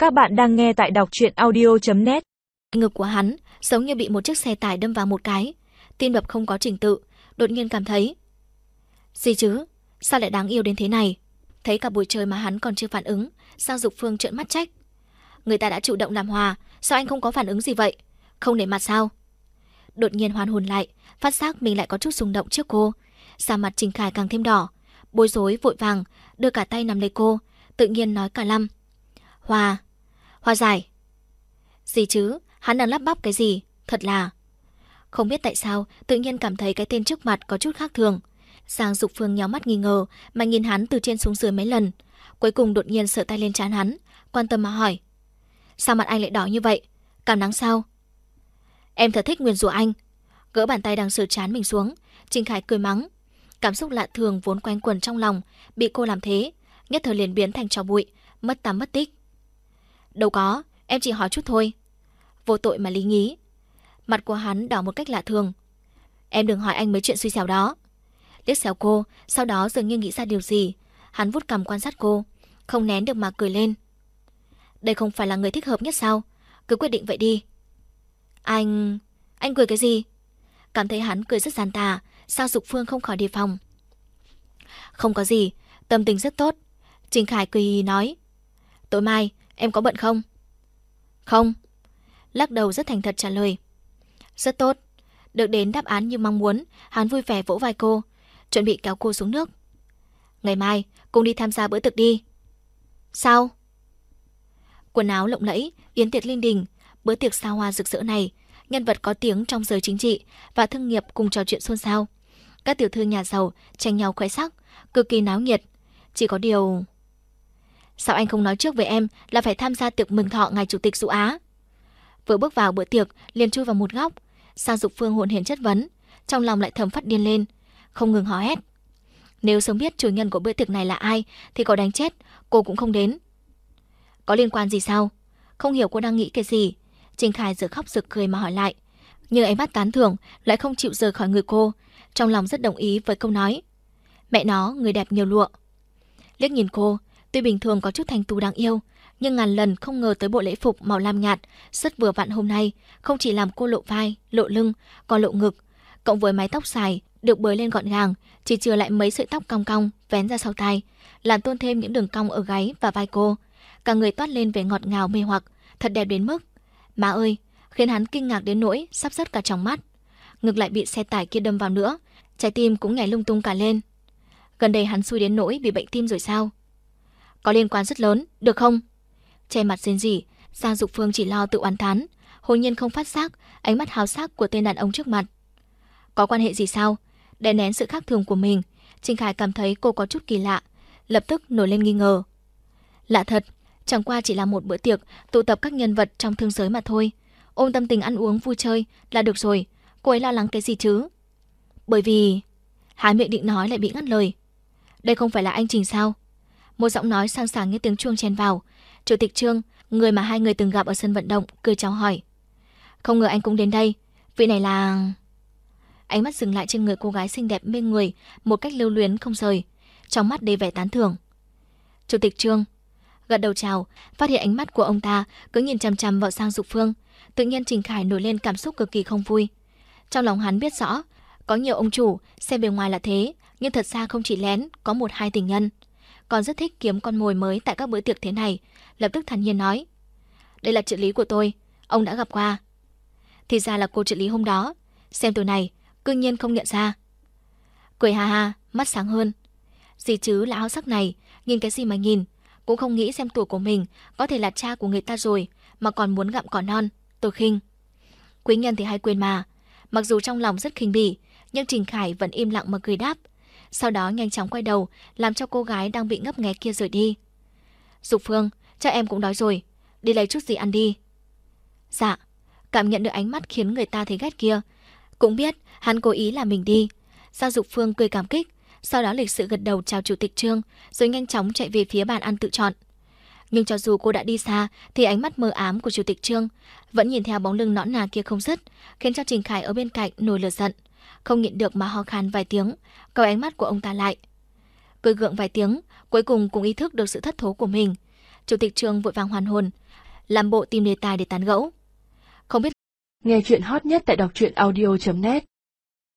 Các bạn đang nghe tại đọc truyện audio.net. Ngực của hắn giống như bị một chiếc xe tải đâm vào một cái. Tim đập không có trình tự, đột nhiên cảm thấy gì chứ, sao lại đáng yêu đến thế này. Thấy cả buổi trời mà hắn còn chưa phản ứng, Giang Dục Phương trợn mắt trách. Người ta đã chủ động làm hòa, sao anh không có phản ứng gì vậy? Không để mặt sao? Đột nhiên hoàn hồn lại, phát giác mình lại có chút rung động trước cô. Da mặt Trình Khải càng thêm đỏ, bối rối vội vàng đưa cả tay nắm lấy cô, tự nhiên nói cả lăm. Hòa giải. Gì chứ, hắn đang lắp bắp cái gì, thật là. Không biết tại sao, tự nhiên cảm thấy cái tên trước mặt có chút khác thường. Giang Dục Phương nhéo mắt nghi ngờ mà nhìn hắn từ trên xuống dưới mấy lần. Cuối cùng đột nhiên sờ tay lên trán hắn, quan tâm mà hỏi. Sao mặt anh lại đỏ như vậy? Cảm nắng sao? Em thật thích nguyền rủa anh. Gỡ bàn tay đang sờ trán mình xuống, Trình Khải cười mắng. Cảm xúc lạ thường vốn quanh quẩn trong lòng, bị cô làm thế, nhất thời liền biến thành tro bụi, mất tăm mất tích. Đâu có, em chỉ hỏi chút thôi. Vô tội mà lý nhí. Mặt của hắn đỏ một cách lạ thường. Em đừng hỏi anh mấy chuyện xui xẻo đó. Liếc xéo cô, sau đó dường như nghĩ ra điều gì. Hắn vuốt cằm quan sát cô, không nén được mà cười lên. Đây không phải là người thích hợp nhất sao? Cứ quyết định vậy đi. Anh cười cái gì? Cảm thấy hắn cười rất gian tà, Giang Dục Phương không khỏi đề phòng. Không có gì, tâm tình rất tốt. Trình Khải cười nói. Tối mai, em có bận không? Không. Lắc đầu rất thành thật trả lời. Rất tốt. Được đến đáp án như mong muốn, hắn vui vẻ vỗ vai cô, chuẩn bị kéo cô xuống nước. Ngày mai, cùng đi tham gia bữa tiệc đi. Sao? Quần áo lộng lẫy, yến tiệc linh đình, bữa tiệc xa hoa rực rỡ này, nhân vật có tiếng trong giới chính trị và thương nghiệp cùng trò chuyện xôn xao. Các tiểu thư nhà giàu tranh nhau khoe sắc, cực kỳ náo nhiệt. Chỉ có điều... Sao anh không nói trước với em là phải tham gia tiệc mừng thọ ngài chủ tịch Dụ Á? Vừa bước vào bữa tiệc liền chui vào một góc. Giang Dục Phương hồn hển chất vấn, trong lòng lại thầm phát điên lên, không ngừng hò hét. Nếu sớm biết chủ nhân của bữa tiệc này là ai thì có đánh chết cô cũng không đến. Có liên quan gì sao? Không hiểu cô đang nghĩ cái gì. Trình Khải giờ khóc giờ cười mà hỏi lại, nhưng ánh mắt tán thưởng lại không chịu rời khỏi người cô. Trong lòng rất đồng ý với câu nói. Mẹ nó, người đẹp nhiều lụa. Liếc nhìn cô, tuy bình thường có chút thanh tú đáng yêu, nhưng ngàn lần không ngờ tới bộ lễ phục màu lam nhạt rất vừa vặn hôm nay không chỉ làm cô lộ vai, lộ lưng, còn lộ ngực, cộng với mái tóc dài được bới lên gọn gàng, chỉ chừa lại mấy sợi tóc cong cong vén ra sau tai, làm tôn thêm những đường cong ở gáy và vai cô. Cả người toát lên vẻ ngọt ngào mê hoặc, thật đẹp đến mức má ơi, khiến hắn kinh ngạc đến nỗi sắp rớt cả trong mắt. Ngực lại bị xe tải kia đâm vào nữa, trái tim cũng nhảy lung tung cả lên. Gần đây hắn xui đến nỗi bị bệnh tim rồi sao? Có liên quan rất lớn, được không? Che mặt rên rỉ, Giang Dục Phương chỉ lo tự oán thán, hồn nhiên không phát giác ánh mắt háo sắc của tên đàn ông trước mặt. Có quan hệ gì sao? Đè nén sự khác thường của mình, Trình Khải cảm thấy cô có chút kỳ lạ, lập tức nổi lên nghi ngờ. Lạ thật, chẳng qua chỉ là một bữa tiệc tụ tập các nhân vật trong thương giới mà thôi, ôm tâm tình ăn uống vui chơi là được rồi, cô ấy lo lắng cái gì chứ? Bởi vì... Há miệng định nói lại bị ngắt lời. Đây không phải là anh Trình sao? Một giọng nói sang sảng như tiếng chuông chen vào. Chủ tịch Trương, người mà hai người từng gặp ở sân vận động, cười chào hỏi. Không ngờ anh cũng đến đây. Vị này là... Ánh mắt dừng lại trên người cô gái xinh đẹp mê người một cách lưu luyến không rời, trong mắt đầy vẻ tán thưởng. Chủ tịch Trương gật đầu chào, phát hiện ánh mắt của ông ta cứ nhìn chằm chằm vào Giang Dục Phương. Tự nhiên Trình Khải nổi lên cảm xúc cực kỳ không vui. Trong lòng hắn biết rõ, có nhiều ông chủ xem bề ngoài là thế, nhưng thật ra không chỉ lén có một hai tình nhân, còn rất thích kiếm con mồi mới tại các bữa tiệc thế này. Lập tức thản nhiên nói, đây là trợ lý của tôi, ông đã gặp qua. Thì ra là cô trợ lý hôm đó, xem từ này cư nhiên không nhận ra. Cười ha ha, mắt sáng hơn. Gì chứ lão sắc này, nhìn cái gì mà nhìn, cũng không nghĩ xem tuổi của mình có thể là cha của người ta rồi mà còn muốn gặm cỏ non, tôi khinh. Quý nhân thì hay quên mà. Mặc dù trong lòng rất khinh bỉ, nhưng Trình Khải vẫn im lặng mà cười đáp. Sau đó nhanh chóng quay đầu, làm cho cô gái đang bị ngấp nghé kia rời đi. Dục Phương, chắc em cũng đói rồi, đi lấy chút gì ăn đi. Dạ. Cảm nhận được ánh mắt khiến người ta thấy ghét kia, cũng biết hắn cố ý làm mình đi. Giang Dục Phương cười cảm kích, sau đó lịch sự gật đầu chào chủ tịch Trương, rồi nhanh chóng chạy về phía bàn ăn tự chọn. Nhưng cho dù cô đã đi xa thì ánh mắt mờ ám của chủ tịch Trương vẫn nhìn theo bóng lưng nõn nà kia không dứt, khiến cho Trình Khải ở bên cạnh nổi lửa giận, không nhịn được mà ho khan vài tiếng, cau ánh mắt của ông ta lại. Cười gượng vài tiếng, cuối cùng cũng ý thức được sự thất thố của mình. Chủ tịch trường vội vàng hoàn hồn, làm bộ tìm đề tài để tán gẫu. Không biết nghe chuyện hot nhất tại đọc truyện audio.net